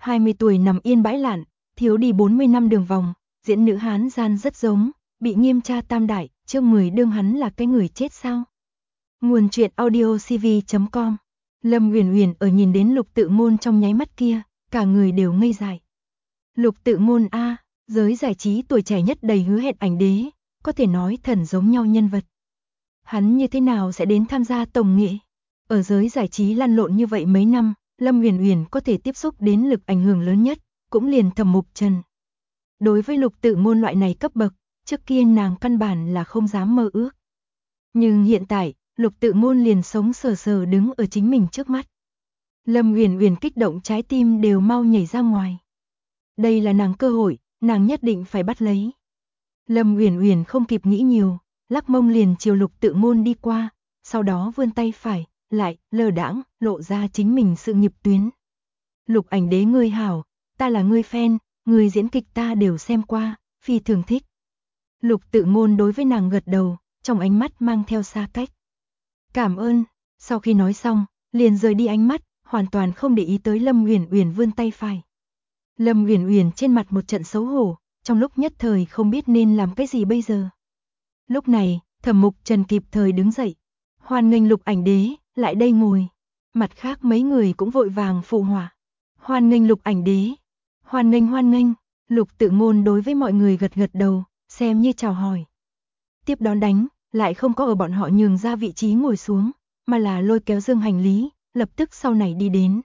20 tuổi nằm yên bãi lạn, thiếu đi 40 năm đường vòng, diễn nữ Hán gian rất giống, bị nghiêm tra tam đại, chương 10 đương hắn là cái người chết sao. Nguồn truyện audio cv.com. Lâm Uyển Uyển ở nhìn đến Lục Tự Ngôn trong nháy mắt kia, cả người đều ngây dại. Lục Tự Ngôn a, giới giải trí tuổi trẻ nhất đầy hứa hẹn ảnh đế, có thể nói thần giống nhau nhân vật. Hắn như thế nào sẽ đến tham gia tổng nghệ? Ở giới giải trí lăn lộn như vậy mấy năm, Lâm Uyển Uyển có thể tiếp xúc đến lực ảnh hưởng lớn nhất, cũng liền Thẩm Mục Trần. Đối với Lục Tự Ngôn loại này cấp bậc, trước kia nàng căn bản là không dám mơ ước. Nhưng hiện tại, Lục Tự Ngôn liền sống sờ sờ đứng ở chính mình trước mắt. Lâm Uyển Uyển kích động trái tim đều mau nhảy ra ngoài. Đây là nàng cơ hội, nàng nhất định phải bắt lấy. Lâm Uyển Uyển không kịp nghĩ nhiều, lắc mông liền chiều Lục Tự Ngôn đi qua, sau đó vươn tay phải, lại lơ đãng lộ ra chính mình sự nghiệp tuyến. Lục ảnh đế ngươi hảo, ta là ngươi fan, ngươi diễn kịch ta đều xem qua, phi thường thích. Lục Tự Ngôn đối với nàng gật đầu, trong ánh mắt mang theo xa cách. Cảm ơn, sau khi nói xong, liền rời đi ánh mắt, hoàn toàn không để ý tới Lâm Uyển Uyển vươn tay phải. Lâm Uyển Uyển trên mặt một trận xấu hổ, trong lúc nhất thời không biết nên làm cái gì bây giờ. Lúc này, Thẩm Mục Trần kịp thời đứng dậy, hoan nghênh Lục ảnh đế, lại đây ngồi. Mặt khác mấy người cũng vội vàng phụ họa. Hoan nghênh Lục ảnh đế, hoan nghênh. Lục Tự Ngôn đối với mọi người gật gật đầu, xem như chào hỏi. Tiếp đón đánh, lại không có ở bọn họ nhường ra vị trí ngồi xuống, mà là lôi kéo dương hành lý, lập tức sau này đi đến.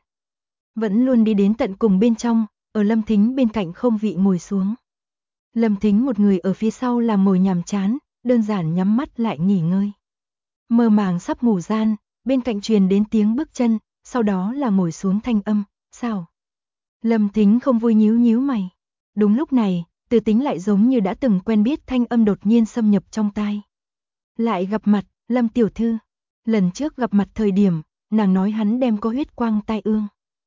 Vẫn luôn đi đến tận cùng bên trong, ở Lâm Thính bên cạnh không vị ngồi xuống. Lâm Thính một người ở phía sau làm ngồi nhàm chán, đơn giản nhắm mắt lại nghỉ ngơi. Mơ màng sắp ngủ gian, bên cạnh truyền đến tiếng bước chân, sau đó là ngồi xuống thanh âm, sao? Lâm Thính không vui nhíu mày. Đúng lúc này, Từ Tính lại giống như đã từng quen biết thanh âm đột nhiên xâm nhập trong tai. Lại gặp mặt, Lâm tiểu thư. Lần trước gặp mặt thời điểm, nàng nói hắn đem có huyết quang tai ương.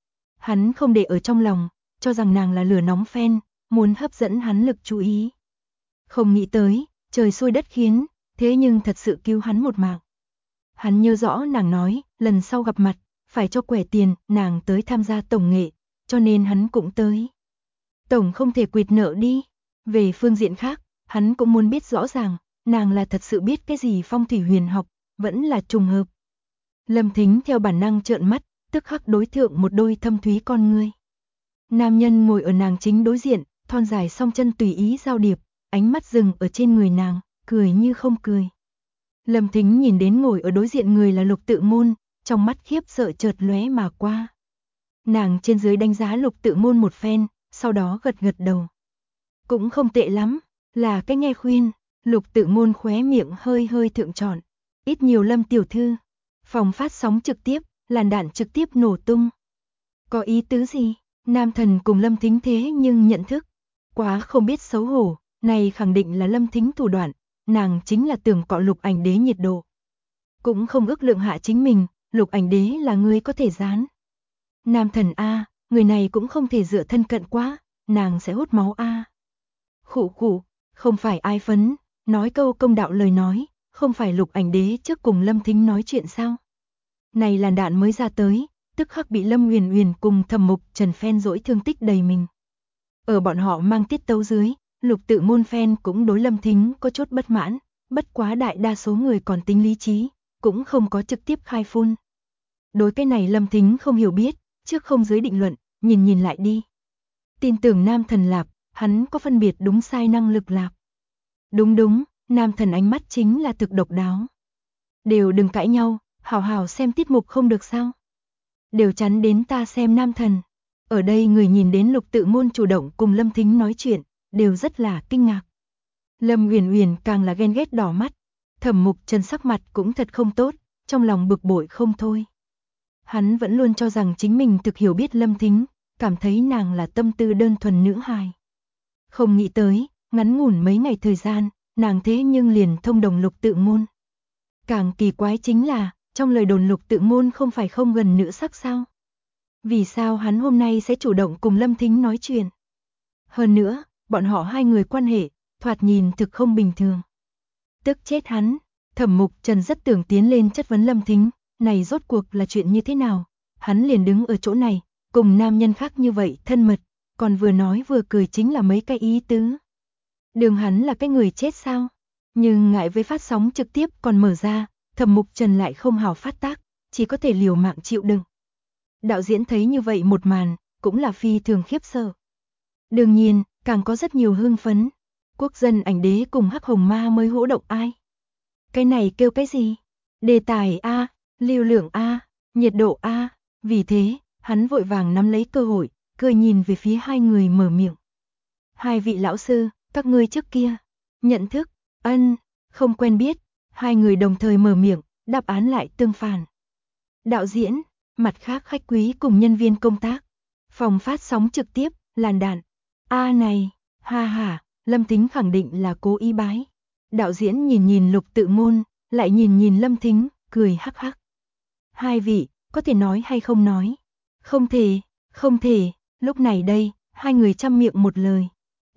Hắn không để ở trong lòng, cho rằng nàng là lửa nóng fan, muốn hấp dẫn hắn lực chú ý. Không nghĩ tới, trời xui đất khiến, thế nhưng thật sự cứu hắn một mạng. Hắn nhớ rõ nàng nói, lần sau gặp mặt, phải cho quẻ tiền, nàng tới tham gia tổng nghệ, cho nên hắn cũng tới. Tổng không thể quỵt nợ đi. Về phương diện khác, hắn cũng muốn biết rõ ràng, nàng là thật sự biết cái gì phong thủy huyền học, vẫn là trùng hợp. Lâm Thính theo bản năng trợn mắt, tức khắc đối thượng một đôi thâm thúy con ngươi. Nam nhân ngồi ở nàng chính đối diện, thon dài song chân tùy ý giao điệp, ánh mắt dừng ở trên người nàng, cười như không cười. Lâm Thính nhìn đến ngồi ở đối diện người là Lục Tự Ngôn, trong mắt khiếp sợ chợt lóe mà qua. Nàng trên dưới đánh giá Lục Tự Ngôn một phen, sau đó gật gật đầu. Cũng không tệ lắm, là cái nghe khuyên. Lục Tự Ngôn khóe miệng hơi thượng trọn. Ít nhiều Lâm tiểu thư. Phòng phát sóng trực tiếp, làn đạn trực tiếp nổ tung. Có ý tứ gì? Nam Thần cùng Lâm Thính thế nhưng nhận thức. Quá không biết xấu hổ, này khẳng định là Lâm Thính thủ đoạn, nàng chính là tưởng cọ Lục ảnh đế nhiệt độ. Cũng không ước lượng hạ chính mình, Lục ảnh đế là người có thể dán. Nam Thần a, người này cũng không thể dựa thân cận quá, nàng sẽ hút máu a. Khụ, không phải ai phấn, nói câu công đạo lời nói, không phải Lục ảnh đế trước cùng Lâm Thính nói chuyện sao? Này làn đạn mới ra tới, tức khắc bị Lâm Uyển Uyển cùng Thẩm Mục Trần fan dỗi thương tích đầy mình. Ở bọn họ mang tiết tấu dưới, Lục Tự Ngôn fan cũng đối Lâm Thính có chút bất mãn, bất quá đại đa số người còn tính lý trí, cũng không có trực tiếp khai phun. Đối cái này Lâm Thính không hiểu biết, trước không dưới định luận, nhìn lại đi. Tin tưởng Nam Thần lạp, hắn có phân biệt đúng sai năng lực lạp. Đúng, Nam Thần ánh mắt chính là thực độc đáo. Đều đừng cãi nhau, hảo hảo xem tiết mục không được sao? Đều chắn đến ta xem Nam Thần. Ở đây người nhìn đến Lục Tự Ngôn chủ động cùng Lâm Thính nói chuyện, đều rất là kinh ngạc. Lâm Uyển Uyển càng là ghen ghét đỏ mắt. Thẩm Mục Trần sắc mặt cũng thật không tốt, trong lòng bực bội không thôi. Hắn vẫn luôn cho rằng chính mình thực hiểu biết Lâm Thính, cảm thấy nàng là tâm tư đơn thuần nữ hài. Không nghĩ tới, ngắn ngủn mấy ngày thời gian, nàng thế nhưng liền thông đồng Lục Tự Ngôn. Càng kỳ quái chính là, trong lời đồn Lục Tự Ngôn không phải không gần nữ sắc sao? Vì sao hắn hôm nay sẽ chủ động cùng Lâm Thính nói chuyện? Hơn nữa, bọn họ hai người quan hệ, thoạt nhìn thực không bình thường. Tức chết hắn, Thẩm Mục Trần rất tưởng tiến lên chất vấn Lâm Thính, này rốt cuộc là chuyện như thế nào? Hắn liền đứng ở chỗ này, cùng nam nhân khác như vậy thân mật, còn vừa nói vừa cười chính là mấy cái ý tứ. Đường hắn là cái người chết sao? Nhưng ngại với phát sóng trực tiếp còn mở ra, Thẩm Mục Trần lại không hào phát tác, chỉ có thể liều mạng chịu đựng. Đạo diễn thấy như vậy một màn, cũng là phi thường khiếp sợ. Đương nhiên, càng có rất nhiều hưng phấn. Quốc dân ảnh đế cùng Hắc Hồng Ma mới hỗ động ai? Cái này kêu cái gì? Đề tài A, lưu lượng A, nhiệt độ A. Vì thế, hắn vội vàng nắm lấy cơ hội, cười nhìn về phía hai người mở miệng. Hai vị lão sư, các ngươi trước kia, nhận thức, ân, không quen biết. Hai người đồng thời mở miệng, đáp án lại tương phản. Đạo diễn, mặt khác khách quý cùng nhân viên công tác. Phòng phát sóng trực tiếp, làn đạn. A này, ha ha, Lâm Thính khẳng định là cố ý bái. Đạo diễn nhìn nhìn Lục Tự Ngôn, lại nhìn nhìn Lâm Thính, cười hắc hắc. Hai vị, có thể nói hay không nói? Không thể, không thể. Lúc này đây, hai người chăm miệng một lời.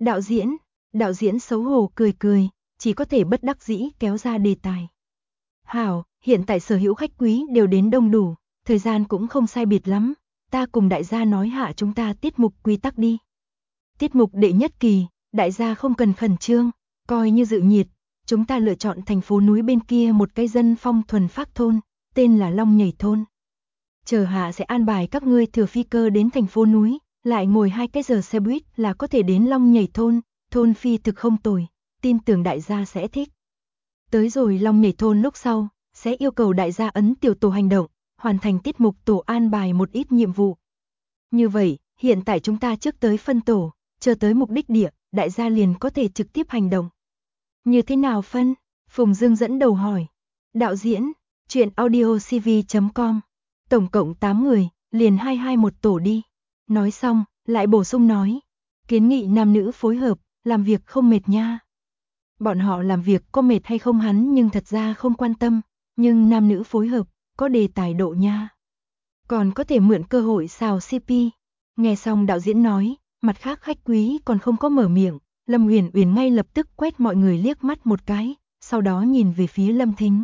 Đạo diễn xấu hổ cười cười, chỉ có thể bất đắc dĩ kéo ra đề tài. Hảo, hiện tại sở hữu khách quý đều đến đông đủ, thời gian cũng không sai biệt lắm, ta cùng đại gia nói hạ chúng ta tiết mục quy tắc đi. Tiết mục đệ nhất kỳ, đại gia không cần khẩn trương, coi như dự nhiệt, chúng ta lựa chọn thành phố núi bên kia một cái dân phong thuần phác thôn, tên là Long Nhảy Thôn. Chờ hạ sẽ an bài các ngươi thừa phi cơ đến thành phố núi, lại ngồi 2 cái giờ xe buýt là có thể đến Long Nhảy Thôn, thôn phi thực không tồi, tin tưởng đại gia sẽ thích. Tới rồi Long Nhảy Thôn lúc sau, sẽ yêu cầu đại gia ấn tiểu tổ hành động, hoàn thành tiết mục tổ an bài một ít nhiệm vụ. Như vậy, hiện tại chúng ta trước tới phân tổ, chờ tới mục đích địa, đại gia liền có thể trực tiếp hành động. Như thế nào phân? Phùng Dương dẫn đầu hỏi. Đạo diễn, truyện audiocv.com. Tổng cộng 8 người, liền 2-2 một tổ đi. Nói xong, lại bổ sung nói. Kiến nghị nam nữ phối hợp, làm việc không mệt nha. Bọn họ làm việc có mệt hay không hắn nhưng thật ra không quan tâm, nhưng nam nữ phối hợp, có đề tài độ nha. Còn có thể mượn cơ hội xào CP. Nghe xong đạo diễn nói, mặt khác khách quý còn không có mở miệng, Lâm Uyển Uyển ngay lập tức quét mọi người liếc mắt một cái, sau đó nhìn về phía Lâm Thính.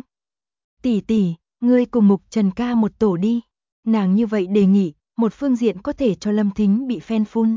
Tỷ tỷ, ngươi cùng Mục Trần ca một tổ đi. Nàng như vậy đề nghị, một phương diện có thể cho Lâm Thính bị fan phun.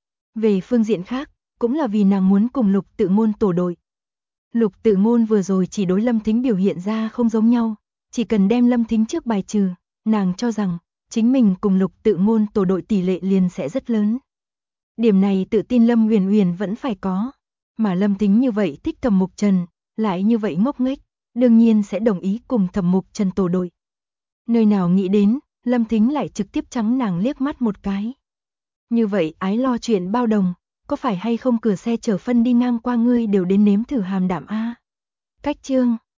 Về phương diện khác, cũng là vì nàng muốn cùng Lục Tự Ngôn tổ đội. Lục Tự Ngôn vừa rồi chỉ đối Lâm Thính biểu hiện ra không giống nhau, chỉ cần đem Lâm Thính trước bài trừ, nàng cho rằng chính mình cùng Lục Tự Ngôn tổ đội tỷ lệ liền sẽ rất lớn. Điểm này tự tin Lâm Uyển Uyển vẫn phải có, mà Lâm Thính như vậy thích Thẩm Mục Trần, lại như vậy ngốc nghếch, đương nhiên sẽ đồng ý cùng Thẩm Mục Trần tổ đội. Nơi nào nghĩ đến, Lâm Thính lại trực tiếp trắng nàng liếc mắt một cái. Như vậy ái lo chuyện bao đồng, có phải hay không cửa xe chở phân đi ngang qua ngươi đều đến nếm thử hàm đạm a. Cách chương